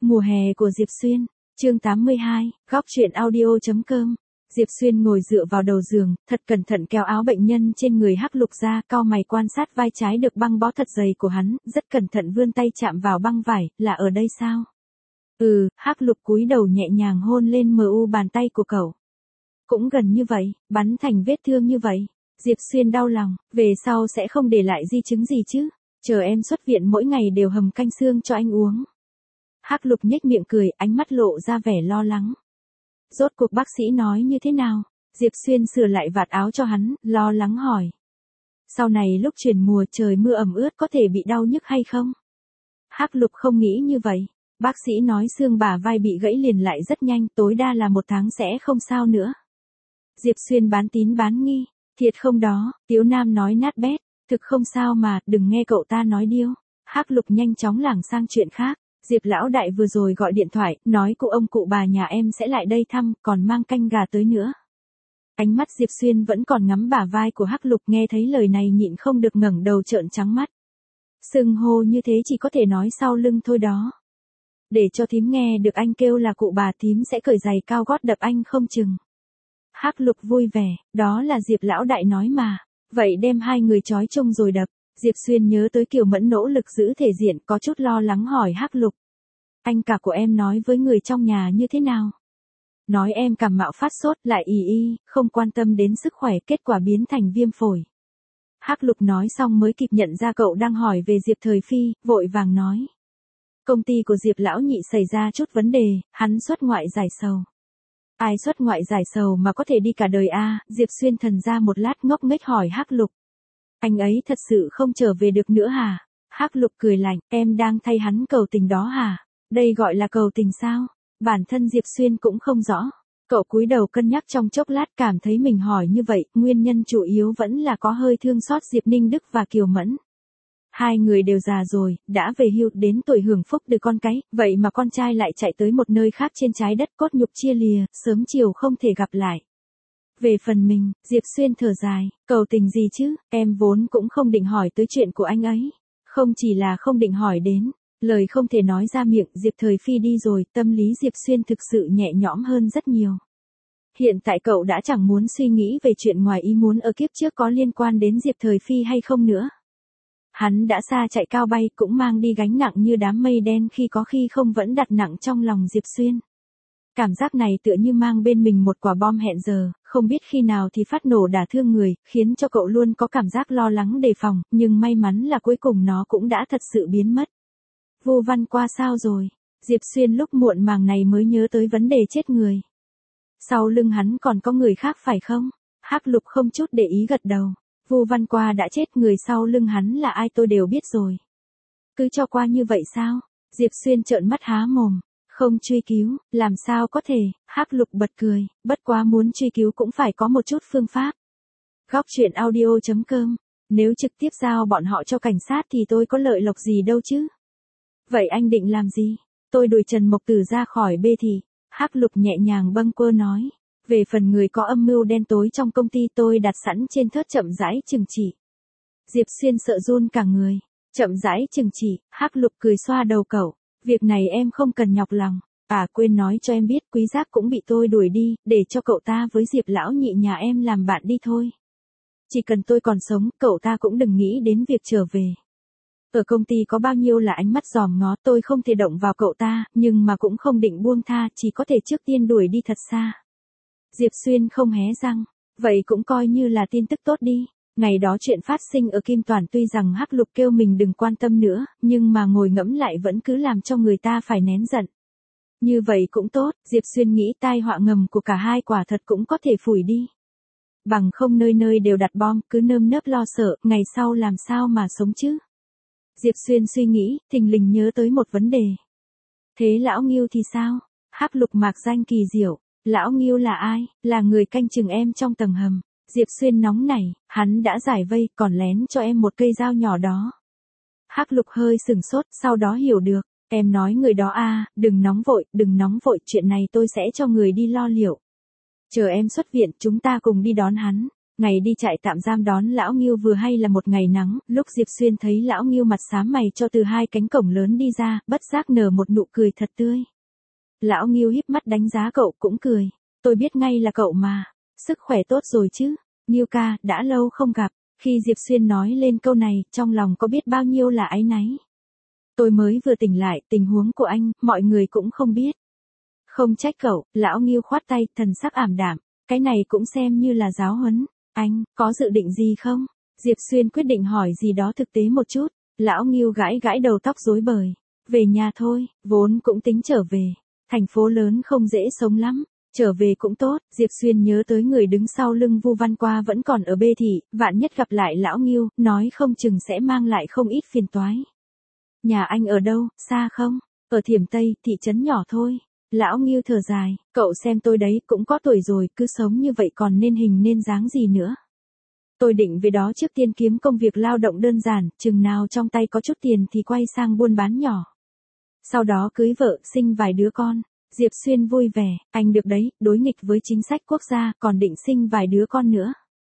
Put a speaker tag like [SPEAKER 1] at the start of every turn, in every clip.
[SPEAKER 1] Mùa hè của Diệp Xuyên, chương 82, góc truyện audio.com. Diệp Xuyên ngồi dựa vào đầu giường, thật cẩn thận kéo áo bệnh nhân trên người Hắc Lục ra, cau mày quan sát vai trái được băng bó thật dày của hắn, rất cẩn thận vươn tay chạm vào băng vải, là ở đây sao? Hắc Lục cúi đầu nhẹ nhàng hôn lên bàn tay của cậu. Cũng gần như vậy, bắn thành vết thương như vậy. Diệp Xuyên đau lòng, về sau sẽ không để lại di chứng gì chứ? Chờ em xuất viện mỗi ngày đều hầm canh xương cho anh uống. Hắc Lục nhếch miệng cười, ánh mắt lộ ra vẻ lo lắng. Rốt cuộc bác sĩ nói như thế nào? Diệp Xuyên sửa lại vạt áo cho hắn, lo lắng hỏi. Sau này lúc chuyển mùa trời mưa ẩm ướt có thể bị đau nhức hay không? Hắc Lục không nghĩ như vậy. Bác sĩ nói xương bả vai bị gãy liền lại rất nhanh, tối đa là 1 tháng sẽ không sao nữa. Diệp Xuyên bán tín bán nghi. Thiệt không đó, Tiếu Nam nói nát bét. Thực không sao mà, đừng nghe cậu ta nói điêu. Hắc Lục nhanh chóng lảng sang chuyện khác. Diệp lão đại vừa rồi gọi điện thoại, nói cụ ông cụ bà nhà em sẽ lại đây thăm, còn mang canh gà tới nữa. Ánh mắt Diệp Xuyên vẫn còn ngắm bả vai của Hắc Lục, nghe thấy lời này nhịn không được ngẩng đầu trợn trắng mắt. Xưng hô như thế chỉ có thể nói sau lưng thôi đó. Để cho thím nghe được anh kêu là cụ bà, thím sẽ cởi giày cao gót đập anh không chừng. Hắc Lục vui vẻ, đó là Diệp lão đại nói mà. Vậy đem hai người trói chung rồi đập. Diệp Xuyên nhớ tới Kiều Mẫn nỗ lực giữ thể diện, có chút lo lắng hỏi Hắc Lục. Anh cả của em nói với người trong nhà như thế nào? Nói em cảm mạo phát sốt, lại không quan tâm đến sức khỏe, kết quả biến thành viêm phổi. Hắc Lục nói xong mới kịp nhận ra cậu đang hỏi về Diệp Thời Phi, vội vàng nói. Công ty của Diệp lão nhị xảy ra chút vấn đề, hắn xuất ngoại giải sầu. Ai xuất ngoại giải sầu mà có thể đi cả đời a? Diệp Xuyên thần ra một lát ngốc nghếch hỏi Hắc Lục. Anh ấy thật sự không trở về được nữa hả? Hắc Lục cười lạnh, em đang thay hắn cầu tình đó hả? Đây gọi là cầu tình sao? Bản thân Diệp Xuyên cũng không rõ. Cậu cúi đầu cân nhắc trong chốc lát, cảm thấy mình hỏi như vậy, nguyên nhân chủ yếu vẫn là có hơi thương xót Diệp Ninh Đức và Kiều Mẫn. Hai người đều già rồi, đã về hưu, đến tuổi hưởng phúc từ con cái, vậy mà con trai lại chạy tới một nơi khác trên trái đất, cốt nhục chia lìa, sớm chiều không thể gặp lại. Về phần mình, Diệp Xuyên thở dài, cầu tình gì chứ, em vốn cũng không định hỏi tới chuyện của anh ấy. Không chỉ là không định hỏi đến, lời không thể nói ra miệng. Diệp Thời Phi đi rồi, tâm lý Diệp Xuyên thực sự nhẹ nhõm hơn rất nhiều. Hiện tại cậu đã chẳng muốn suy nghĩ về chuyện ngoài ý muốn ở kiếp trước có liên quan đến Diệp Thời Phi hay không nữa. Hắn đã xa chạy cao bay, cũng mang đi gánh nặng như đám mây đen, khi không vẫn đặt nặng trong lòng Diệp Xuyên. Cảm giác này tựa như mang bên mình một quả bom hẹn giờ, không biết khi nào thì phát nổ đả thương người, khiến cho cậu luôn có cảm giác lo lắng đề phòng, nhưng may mắn là cuối cùng nó cũng đã thật sự biến mất. Vu Văn Qua sao rồi? Diệp Xuyên lúc muộn màng này mới nhớ tới vấn đề chết người. Sau lưng hắn còn có người khác phải không? Hắc Lục không chút để ý gật đầu. Vu Văn Qua đã chết, người sau lưng hắn là ai tôi đều biết rồi. Cứ cho qua như vậy sao? Diệp Xuyên trợn mắt há mồm. Không truy cứu, làm sao có thể? Hắc Lục bật cười, bất quá muốn truy cứu cũng phải có một chút phương pháp. Góc truyện audio.com. Nếu trực tiếp giao bọn họ cho cảnh sát thì tôi có lợi lộc gì đâu chứ? Vậy anh định làm gì? Tôi đuổi Trần Mộc Tử ra khỏi bê thì. Hắc Lục nhẹ nhàng bâng quơ nói. Về phần người có âm mưu đen tối trong công ty, tôi đặt sẵn trên thớt chậm rãi trừng trị. Diệp Xuyên sợ run cả người. Chậm rãi trừng trị. Hắc Lục cười xoa đầu cậu. Việc này em không cần nhọc lòng. Quên nói cho em biết, Quý Giác cũng bị tôi đuổi đi, để cho cậu ta với Diệp lão nhị nhà em làm bạn đi thôi. Chỉ cần tôi còn sống, cậu ta cũng đừng nghĩ đến việc trở về. Ở công ty có bao nhiêu là ánh mắt dòm ngó, tôi không thể động vào cậu ta, nhưng mà cũng không định buông tha, chỉ có thể trước tiên đuổi đi thật xa. Diệp Xuyên không hé răng. Vậy cũng coi như là tin tức tốt đi. Ngày đó chuyện phát sinh ở Kim Toàn, tuy rằng Hắc Lục kêu mình đừng quan tâm nữa, nhưng mà ngồi ngẫm lại vẫn cứ làm cho người ta phải nén giận. Như vậy cũng tốt, Diệp Xuyên nghĩ tai họa ngầm của cả hai quả thật cũng có thể phủi đi. Bằng không nơi nơi đều đặt bom, cứ nơm nớp lo sợ, ngày sau làm sao mà sống chứ? Diệp Xuyên suy nghĩ, thình lình nhớ tới một vấn đề. Thế lão Ngưu thì sao? Hắc Lục mạc danh kỳ diệu. Lão Ngưu là ai? Là người canh chừng em trong tầng hầm. Diệp Xuyên nóng nảy, hắn đã giải vây, còn lén cho em một cây dao nhỏ đó. Hắc Lục hơi sừng sốt, sau đó hiểu được. Em nói người đó đừng nóng vội, chuyện này tôi sẽ cho người đi lo liệu. Chờ em xuất viện, chúng ta cùng đi đón hắn. Ngày đi trại tạm giam đón Lão Ngưu vừa hay là một ngày nắng, lúc Diệp Xuyên thấy Lão Ngưu mặt xám mày cho từ hai cánh cổng lớn đi ra, bất giác nở một nụ cười thật tươi. Lão Ngưu híp mắt đánh giá cậu cũng cười. Tôi biết ngay là cậu mà. Sức khỏe tốt rồi chứ? Ngưu ca, đã lâu không gặp. Khi Diệp Xuyên nói lên câu này, trong lòng có biết bao nhiêu là áy náy. Tôi mới vừa tỉnh lại, tình huống của anh, mọi người cũng không biết. Không trách cậu, Lão Ngưu khoát tay, thần sắc ảm đạm. Cái này cũng xem như là giáo huấn. Anh, có dự định gì không? Diệp Xuyên quyết định hỏi gì đó thực tế một chút. Lão Ngưu gãi gãi đầu tóc rối bời. Về nhà thôi, vốn cũng tính trở về. Thành phố lớn không dễ sống lắm. Trở về cũng tốt, Diệp Xuyên nhớ tới người đứng sau lưng Vu Văn Qua vẫn còn ở Bê Thị, vạn nhất gặp lại Lão Ngưu, nói không chừng sẽ mang lại không ít phiền toái. Nhà anh ở đâu, xa không? Ở Thiểm Tây, thị trấn nhỏ thôi. Lão Ngưu thở dài, cậu xem tôi đấy, cũng có tuổi rồi, cứ sống như vậy còn nên hình nên dáng gì nữa. Tôi định về đó trước tiên kiếm công việc lao động đơn giản, chừng nào trong tay có chút tiền thì quay sang buôn bán nhỏ. Sau đó cưới vợ, sinh vài đứa con. Diệp Xuyên vui vẻ, anh được đấy, đối nghịch với chính sách quốc gia, còn định sinh vài đứa con nữa.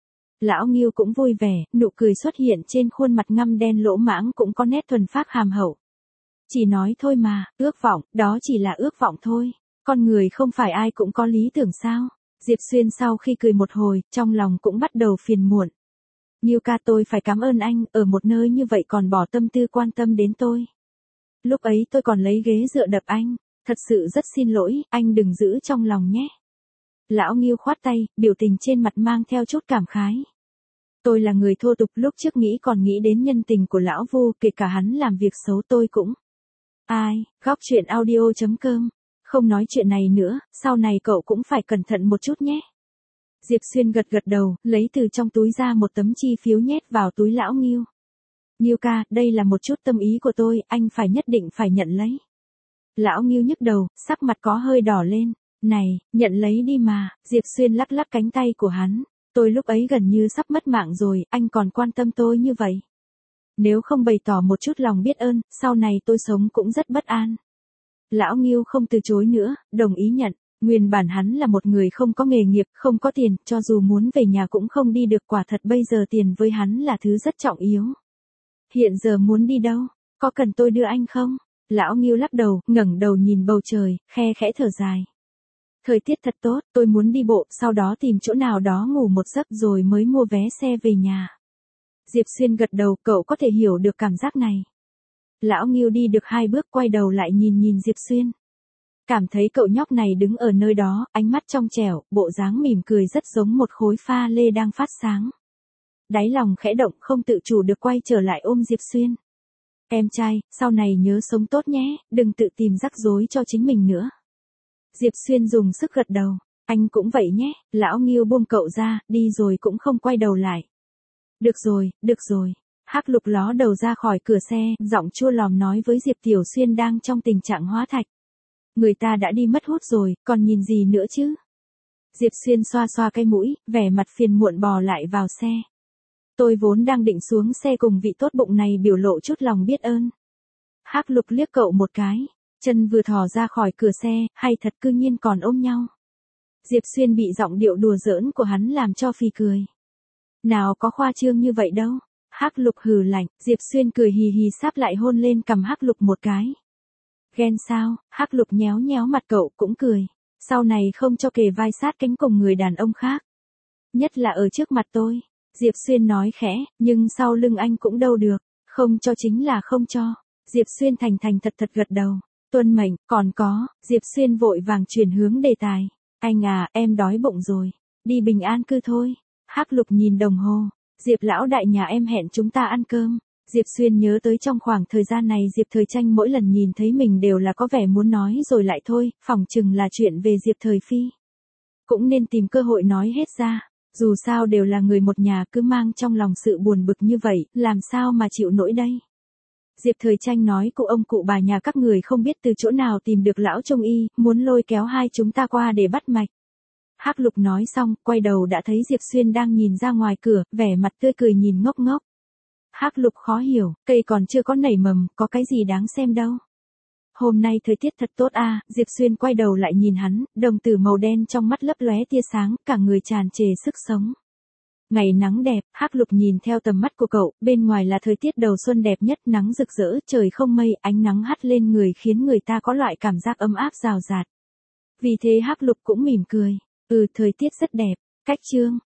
[SPEAKER 1] Lão Ngưu cũng vui vẻ, nụ cười xuất hiện trên khuôn mặt ngăm đen lỗ mãng cũng có nét thuần phác hàm hậu. Chỉ nói thôi mà, ước vọng, đó chỉ là ước vọng thôi. Con người không phải ai cũng có lý tưởng sao? Diệp Xuyên sau khi cười một hồi, trong lòng cũng bắt đầu phiền muộn. Ngưu ca, tôi phải cảm ơn anh, ở một nơi như vậy còn bỏ tâm tư quan tâm đến tôi. Lúc ấy tôi còn lấy ghế dựa đập anh. Thật sự rất xin lỗi, anh đừng giữ trong lòng nhé. Lão Ngưu khoát tay, biểu tình trên mặt mang theo chút cảm khái. Tôi là người thô tục, lúc trước nghĩ còn nghĩ đến nhân tình của lão Vu, kể cả hắn làm việc xấu tôi cũng. Ai, góc chuyện audio.com. Không nói chuyện này nữa, sau này cậu cũng phải cẩn thận một chút nhé. Diệp Xuyên gật gật đầu, lấy từ trong túi ra một tấm chi phiếu nhét vào túi Lão Ngưu. Ngưu ca, đây là một chút tâm ý của tôi, anh phải nhất định phải nhận lấy. Lão Ngưu nhức đầu, sắc mặt có hơi đỏ lên. Này, nhận lấy đi mà. Diệp Xuyên lắc lắc cánh tay của hắn. Tôi lúc ấy gần như sắp mất mạng rồi, anh còn quan tâm tôi như vậy. Nếu không bày tỏ một chút lòng biết ơn, sau này tôi sống cũng rất bất an. Lão Ngưu không từ chối nữa, đồng ý nhận. Nguyên bản hắn là một người không có nghề nghiệp, không có tiền, cho dù muốn về nhà cũng không đi được, quả thật bây giờ tiền với hắn là thứ rất trọng yếu. Hiện giờ muốn đi đâu? Có cần tôi đưa anh không? Lão Ngưu lắc đầu, ngẩng đầu nhìn bầu trời, khe khẽ thở dài. Thời tiết thật tốt, tôi muốn đi bộ, sau đó tìm chỗ nào đó ngủ một giấc rồi mới mua vé xe về nhà. Diệp Xuyên gật đầu, cậu có thể hiểu được cảm giác này. Lão Ngưu đi được 2 bước quay đầu lại nhìn Diệp Xuyên. Cảm thấy cậu nhóc này đứng ở nơi đó, ánh mắt trong trẻo, bộ dáng mỉm cười rất giống một khối pha lê đang phát sáng. Đáy lòng khẽ động, không tự chủ được quay trở lại ôm Diệp Xuyên. Em trai, sau này nhớ sống tốt nhé, đừng tự tìm rắc rối cho chính mình nữa. Diệp Xuyên dùng sức gật đầu. Anh cũng vậy nhé. Lão Ngưu buông cậu ra, đi rồi cũng không quay đầu lại. Được rồi, được rồi. Hắc Lục ló đầu ra khỏi cửa xe, giọng chua lòm nói với Diệp Tiểu Xuyên đang trong tình trạng hóa thạch. Người ta đã đi mất hút rồi, còn nhìn gì nữa chứ? Diệp Xuyên xoa xoa cái mũi, vẻ mặt phiền muộn bò lại vào xe. Tôi vốn đang định xuống xe cùng vị tốt bụng này biểu lộ chút lòng biết ơn. Hắc Lục liếc cậu một cái, chân vừa thò ra khỏi cửa xe, hay thật cư nhiên còn ôm nhau. Diệp Xuyên bị giọng điệu đùa giỡn của hắn làm cho phì cười. Nào có khoa trương như vậy đâu. Hắc Lục hừ lạnh, Diệp Xuyên cười hì hì sáp lại hôn lên cằm Hắc Lục một cái. Ghen sao? Hắc Lục nhéo nhéo mặt cậu cũng cười. Sau này không cho kề vai sát cánh cùng người đàn ông khác. Nhất là ở trước mặt tôi. Diệp Xuyên nói khẽ, nhưng sau lưng anh cũng đâu được. Không cho chính là không cho. Diệp Xuyên thành thật gật đầu. Tuân mệnh, còn có. Diệp Xuyên vội vàng chuyển hướng đề tài. Anh à, em đói bụng rồi. Đi bình an cư thôi. Hắc Lục nhìn đồng hồ. Diệp lão đại nhà em hẹn chúng ta ăn cơm. Diệp Xuyên nhớ tới trong khoảng thời gian này Diệp Thời Tranh mỗi lần nhìn thấy mình đều là có vẻ muốn nói rồi lại thôi, phỏng chừng là chuyện về Diệp Thời Phi. Cũng nên tìm cơ hội nói hết ra, dù sao đều là người một nhà, cứ mang trong lòng sự buồn bực như vậy, làm sao mà chịu nổi đây. Diệp Thời Tranh nói cụ ông cụ bà nhà các người không biết từ chỗ nào tìm được lão trung y, muốn lôi kéo hai chúng ta qua để bắt mạch. Hắc Lục nói xong, quay đầu đã thấy Diệp Xuyên đang nhìn ra ngoài cửa, vẻ mặt tươi cười nhìn ngốc ngốc. Hắc Lục khó hiểu, cây còn chưa có nảy mầm, có cái gì đáng xem đâu. Hôm nay thời tiết thật tốt à, Diệp Xuyên quay đầu lại nhìn hắn, đồng tử màu đen trong mắt lấp lóe tia sáng, cả người tràn trề sức sống. Ngày nắng đẹp, Hắc Lục nhìn theo tầm mắt của cậu, bên ngoài là thời tiết đầu xuân đẹp nhất, nắng rực rỡ, trời không mây, ánh nắng hắt lên người khiến người ta có loại cảm giác ấm áp rào rạt. Vì thế Hắc Lục cũng mỉm cười. Thời tiết rất đẹp. Cách chương